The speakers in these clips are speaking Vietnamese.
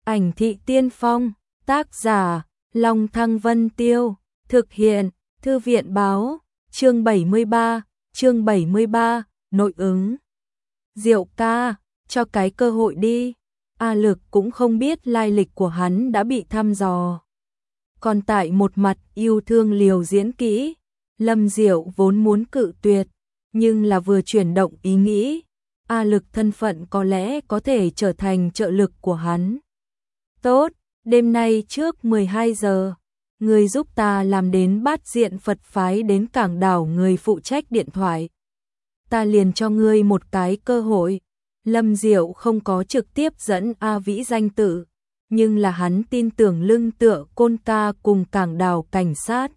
Ảnh thị tiên phong, tác giả, Long Thăng Vân Tiêu, thực hiện, Thư viện báo, chương 73, nội ứng. Diệu ca, cho cái cơ hội đi. A Lực cũng không biết lai lịch của hắn đã bị thăm dò. Còn tại một mặt yêu thương liều diễn kỹ, Lâm Diệu vốn muốn cự tuyệt, nhưng là vừa chuyển động ý nghĩ, A Lực thân phận có lẽ có thể trở thành trợ lực của hắn. Tốt, đêm nay trước 12 giờ, người giúp ta làm đến Bát Diện Phật phái đến cảng đảo người phụ trách điện thoại. Ta liền cho ngươi một cái cơ hội. Lâm Diệu không có trực tiếp dẫn A Vĩ danh tự, nhưng là hắn tin tưởng lưng tựa Côn Ca cùng cảng đảo cảnh sát.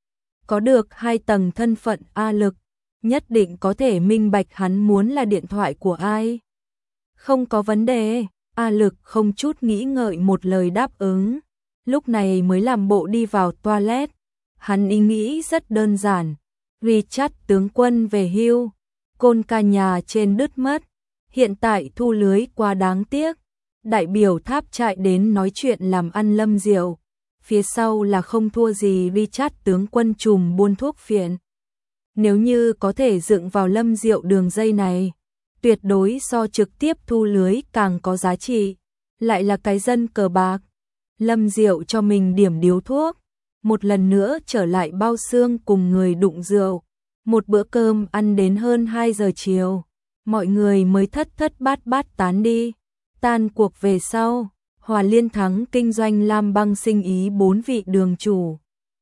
Có được 2 tầng thân phận A Lực, nhất định có thể minh bạch hắn muốn là điện thoại của ai. Không có vấn đề, A Lực không chút nghĩ ngợi một lời đáp ứng, lúc này mới làm bộ đi vào toilet. Hắn ý nghĩ rất đơn giản, Richard tướng quân về hưu, Côn Ca nhà trên đứt mất, hiện tại thu lưới quá đáng tiếc. Đại biểu tháp chạy đến nói chuyện làm ăn Lâm Diệu, phía sau là không thua gì Richard tướng quân trùm buôn thuốc phiện. Nếu như có thể dựng vào Lâm Diệu đường dây này, tuyệt đối so trực tiếp thu lưới càng có giá trị, lại là cái dân cờ bạc. Lâm Diệu cho mình điểm điếu thuốc, một lần nữa trở lại bao xương cùng người đụng rượu. Một bữa cơm ăn đến hơn 2 giờ chiều, mọi người mới thất bát bát tán đi. Tan cuộc về sau, Hòa Liên Thắng kinh doanh Lam Băng sinh ý 4 vị đường chủ.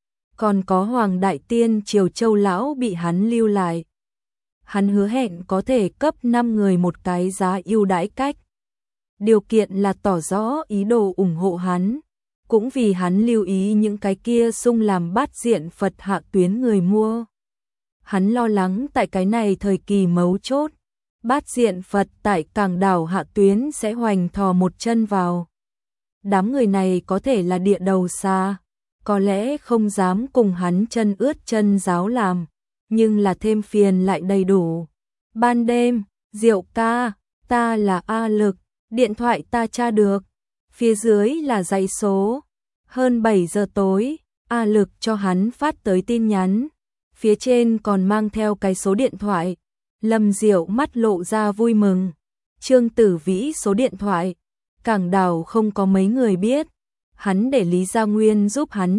Còn có Hoàng Đại Tiên Triều Châu Lão bị hắn lưu lại. Hắn hứa hẹn có thể cấp 5 người một cái giá ưu đãi cách. Điều kiện là tỏ rõ ý đồ ủng hộ hắn, cũng vì hắn lưu ý những cái kia sung làm Bát Diện Phật hạ tuyến người mua. Hắn lo lắng tại cái này thời kỳ mấu chốt, Bát Diện Phật tại cảng đảo hạ tuyến sẽ hoành thò một chân vào. Đám người này có thể là địa đầu xa, có lẽ không dám cùng hắn chân ướt chân ráo làm, nhưng là thêm phiền lại đầy đủ. Ban đêm, Diệu ca, ta là A Lực, điện thoại ta tra được, phía dưới là dãy số. Hơn 7 giờ tối, A Lực cho hắn phát tới tin nhắn, phía trên còn mang theo cái số điện thoại. Lâm Diệu mắt lộ ra vui mừng. Trương Tử Vĩ số điện thoại, cảng đảo không có mấy người biết, hắn để Lý Gia Nguyên giúp hắn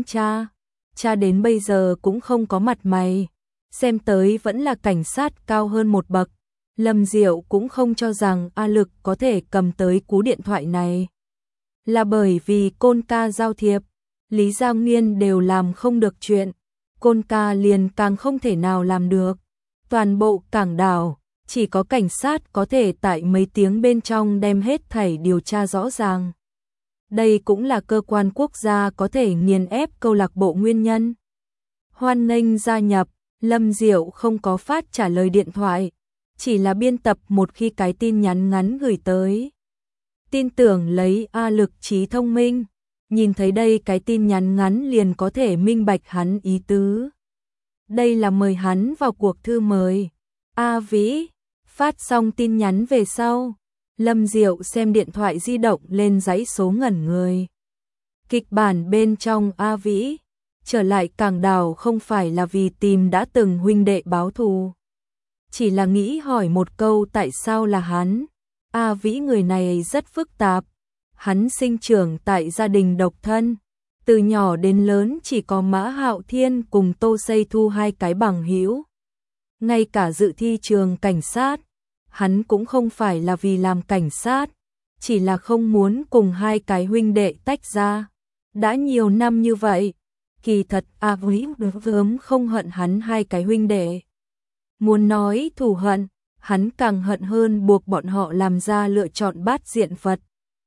tra đến bây giờ cũng không có mặt mày, xem tới vẫn là cảnh sát cao hơn một bậc. Lâm Diệu cũng không cho rằng A Lực có thể cầm tới cú điện thoại này, là bởi vì Côn Ca giao thiệp, Lý Gia Nguyên đều làm không được chuyện, Côn Ca liền càng không thể nào làm được. Toàn bộ cảng đảo, chỉ có cảnh sát có thể tại mấy tiếng bên trong đem hết thảy điều tra rõ ràng. Đây cũng là cơ quan quốc gia có thể nghiền ép câu lạc bộ nguyên nhân. Hoan nghênh gia nhập, Lâm Diệu không có phát trả lời điện thoại, chỉ là biên tập một khi cái tin nhắn ngắn gửi tới. Tin tưởng lấy A Lực trí thông minh, nhìn thấy đây cái tin nhắn ngắn liền có thể minh bạch hắn ý tứ. Đây là mời hắn vào cuộc thư mời. A Vĩ, phát xong tin nhắn về sau, Lâm Diệu xem điện thoại di động lên dãy số ngẩn người. Kịch bản bên trong A Vĩ, trở lại cảng đảo không phải là vì tìm đã từng huynh đệ báo thù. Chỉ là nghĩ hỏi một câu tại sao là hắn. A Vĩ người này rất phức tạp. Hắn sinh trưởng tại gia đình độc thân. Từ nhỏ đến lớn chỉ có Mã Hạo Thiên cùng Tô Xây Thu 2 cái bằng hữu. Ngay cả dự thi trường cảnh sát, hắn cũng không phải là vì làm cảnh sát, chỉ là không muốn cùng 2 cái huynh đệ tách ra. Đã nhiều năm như vậy, kỳ thật A Vĩ gớm không hận hắn 2 cái huynh đệ. Muốn nói thù hận, hắn càng hận hơn buộc bọn họ làm ra lựa chọn Bát Diện Phật.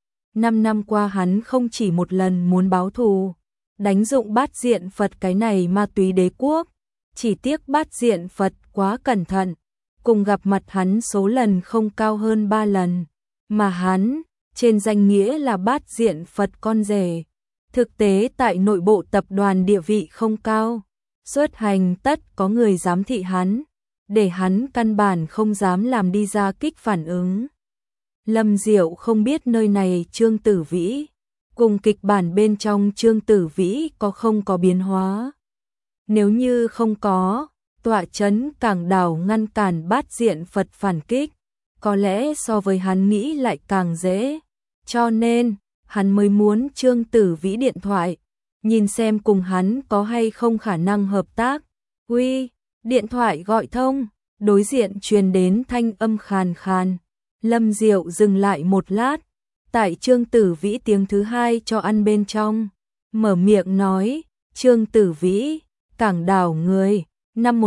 5 năm qua hắn không chỉ một lần muốn báo thù, đánh dụng Bát Diện Phật cái này ma túy đế quốc, chỉ tiếc Bát Diện Phật quá cẩn thận, cùng gặp mặt hắn số lần không cao hơn 3 lần, mà hắn, trên danh nghĩa là Bát Diện Phật con rể, thực tế tại nội bộ tập đoàn địa vị không cao, xuất hành tất có người giám thị hắn, để hắn căn bản không dám làm đi ra kích phản ứng. Lâm Diệu không biết nơi này Trương Tử Vĩ, cùng kịch bản bên trong Trương Tử Vĩ có không có biến hóa. Nếu như không có, tọa trấn Cảng Đảo ngăn cản Bát Diện Phật phản kích, có lẽ so với hắn nghĩ lại càng dễ. Cho nên, hắn mới muốn Trương Tử Vĩ điện thoại, nhìn xem cùng hắn có hay không khả năng hợp tác. Uy, điện thoại gọi thông, đối diện truyền đến thanh âm khàn khàn. Lâm Diệu dừng lại một lát, tại Trương Tử Vĩ tiếng thứ hai cho ăn bên trong, mở miệng nói, Trương Tử Vĩ, Cảng Đảo người, năm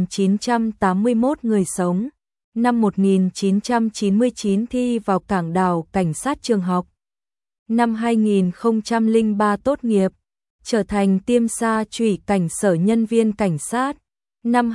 1981 người sống, năm 1999 thi vào Cảng Đảo cảnh sát trường học, năm 2003 tốt nghiệp, trở thành Tiêm Sa Chủy cảnh sở nhân viên cảnh sát, năm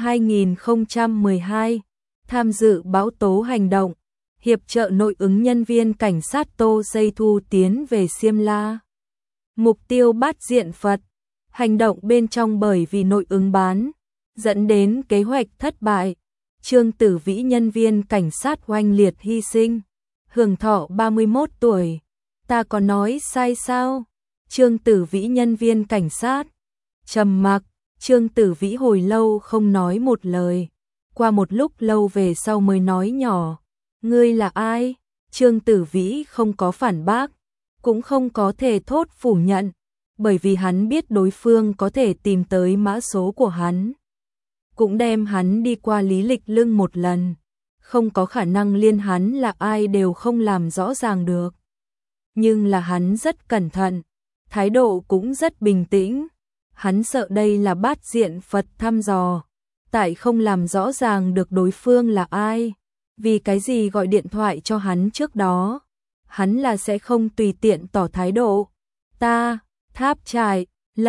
2012 tham dự bão tố hành động, hiệp trợ nội ứng nhân viên cảnh sát Tô Dây Thu tiến về Xiêm La. Mục tiêu Bát Diện Phật, hành động bên trong bởi vì nội ứng bán, dẫn đến kế hoạch thất bại. Trương Tử Vĩ nhân viên cảnh sát oanh liệt hy sinh, hưởng thọ 31 tuổi. Ta có nói sai sao? Trương Tử Vĩ nhân viên cảnh sát. Trầm mặc, Trương Tử Vĩ hồi lâu không nói một lời. Qua một lúc lâu về sau mới nói nhỏ. Ngươi là ai? Trương Tử Vĩ không có phản bác, cũng không có thể thốt phủ nhận, bởi vì hắn biết đối phương có thể tìm tới mã số của hắn. Cũng đem hắn đi qua lý lịch lưng một lần, không có khả năng liên hắn là ai đều không làm rõ ràng được. Nhưng là hắn rất cẩn thận, thái độ cũng rất bình tĩnh. Hắn sợ đây là Bát Diện Phật thăm dò, tại không làm rõ ràng được đối phương là ai. Vì cái gì gọi điện thoại cho hắn trước đó, hắn là sẽ không tùy tiện tỏ thái độ. Ta, Tháp Trại,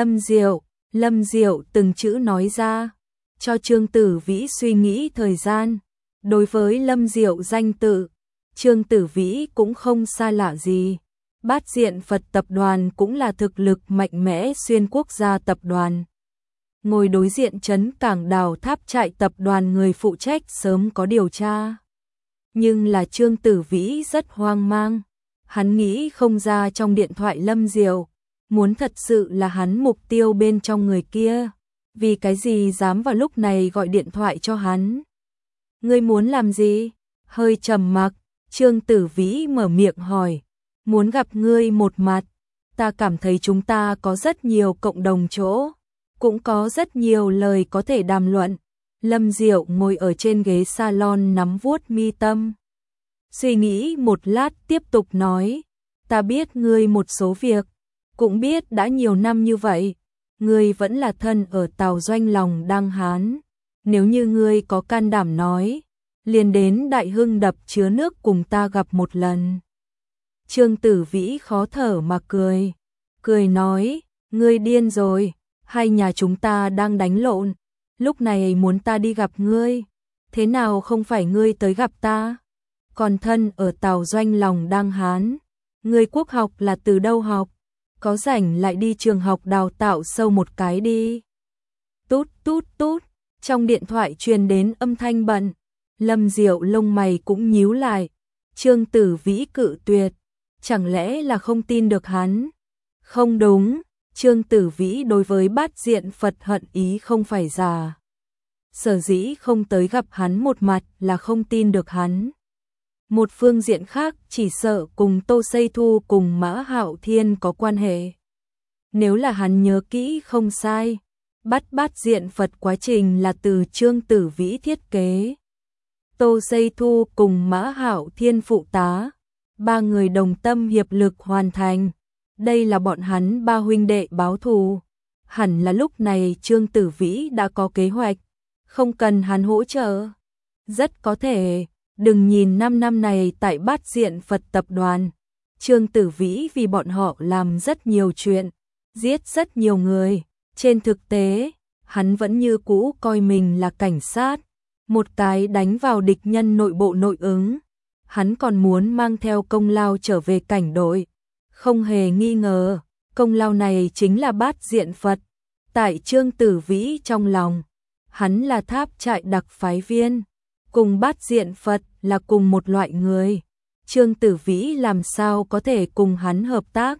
Lâm Diệu từng chữ nói ra, cho Trương Tử Vĩ suy nghĩ thời gian. Đối với Lâm Diệu danh tự, Trương Tử Vĩ cũng không xa lạ gì. Bát Diện Phật tập đoàn cũng là thực lực mạnh mẽ xuyên quốc gia tập đoàn. Ngồi đối diện trấn Cảng Đảo Tháp Trại tập đoàn người phụ trách sớm có điều tra. Nhưng là Trương Tử Vĩ rất hoang mang. Hắn nghĩ không ra trong điện thoại Lâm Diệu, muốn thật sự là hắn mục tiêu bên trong người kia. Vì cái gì dám vào lúc này gọi điện thoại cho hắn? Ngươi muốn làm gì? Hơi trầm mặc, Trương Tử Vĩ mở miệng hỏi. Muốn gặp ngươi một mặt, ta cảm thấy chúng ta có rất nhiều cộng đồng chỗ, cũng có rất nhiều lời có thể đàm luận. Lâm Diệu ngồi ở trên ghế salon nắm vuốt mi tâm. Suy nghĩ một lát tiếp tục nói, ta biết ngươi một số việc, cũng biết đã nhiều năm như vậy, ngươi vẫn là thân ở Tào Doanh lòng Đăng Hán. Nếu như ngươi có can đảm nói, liền đến Đại Hưng đập chứa nước cùng ta gặp một lần. Trương Tử Vĩ khó thở mà cười nói, ngươi điên rồi, hai nhà chúng ta đang đánh lộn, lúc này muốn ta đi gặp ngươi, thế nào không phải ngươi tới gặp ta? Còn thân ở Tào Doanh lòng Đăng Hán, ngươi quốc học là từ đâu học? Có rảnh lại đi trường học đào tạo sâu một cái đi. Tút tút tút, trong điện thoại truyền đến âm thanh bận, Lâm Diệu lông mày cũng nhíu lại. Trương Tử Vĩ cự tuyệt, chẳng lẽ là không tin được hắn? Không đúng, Trương Tử Vĩ đối với Bát Diện Phật hận ý không phải giả. Sở dĩ không tới gặp hắn một mặt là không tin được hắn. Một phương diện khác chỉ sợ cùng Tô Xây Thu cùng Mã Hạo Thiên có quan hệ. Nếu là hắn nhớ kỹ không sai, Bát Diện Phật quá trình là từ Trương Tử Vĩ thiết kế. Tô Xây Thu cùng Mã Hạo Thiên phụ tá, ba người đồng tâm hiệp lực hoàn thành. Đây là bọn hắn ba huynh đệ báo thù. Hẳn là lúc này Trương Tử Vĩ đã có kế hoạch, không cần hắn hỗ trợ. Rất có thể, đừng nhìn 5 năm này tại Bát Diện Phật tập đoàn, Trương Tử Vĩ vì bọn họ làm rất nhiều chuyện, giết rất nhiều người. Trên thực tế, hắn vẫn như cũ coi mình là cảnh sát, một cái đánh vào địch nhân nội bộ nội ứng. Hắn còn muốn mang theo công lao trở về cảnh đội. Không hề nghi ngờ, công lao này chính là Bát Diện Phật. Tại Trương Tử Vĩ trong lòng, hắn là Tháp Trại đặc phái viên, cùng Bát Diện Phật là cùng một loại người. Trương Tử Vĩ làm sao có thể cùng hắn hợp tác?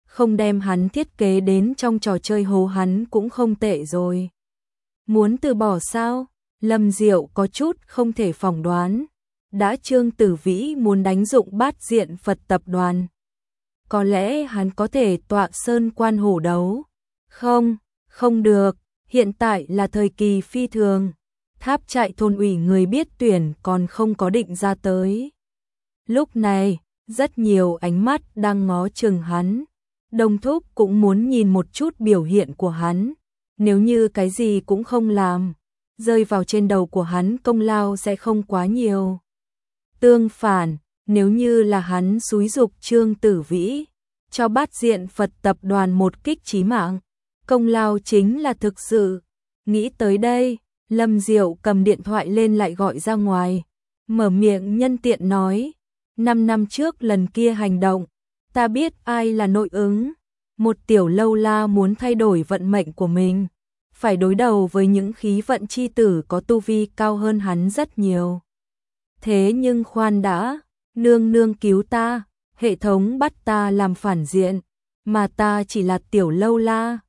không đem hắn thiết kế đến trong trò chơi hố hắn cũng không tệ rồi. Muốn từ bỏ sao? Lâm Diệu có chút không thể phỏng đoán. Đã Trương Tử Vĩ muốn đánh dụng Bát Diện Phật tập đoàn. Có lẽ hắn có thể tọa sơn quan hổ đấu. Không, không được, hiện tại là thời kỳ phi thường. Tháp trại thôn ủy người biết tuyển còn không có định ra tới. Lúc này, rất nhiều ánh mắt đang ngó chừng hắn. Đồng Thúc cũng muốn nhìn một chút biểu hiện của hắn. Nếu như cái gì cũng không làm, rơi vào trên đầu của hắn công lao sẽ không quá nhiều. Tương phản, nếu như là hắn xúi giục Trương Tử Vĩ, cho Bát Diện Phật tập đoàn một kích chí mạng, công lao chính là thực sự. Nghĩ tới đây, Lâm Diệu cầm điện thoại lên lại gọi ra ngoài, mở miệng nhân tiện nói, 5 năm trước lần kia hành động, ta biết ai là nội ứng, một tiểu lâu la muốn thay đổi vận mệnh của mình, phải đối đầu với những khí vận chi tử có tu vi cao hơn hắn rất nhiều. Thế nhưng khoan đã, nương nương cứu ta, hệ thống bắt ta làm phản diện, mà ta chỉ là tiểu lâu la,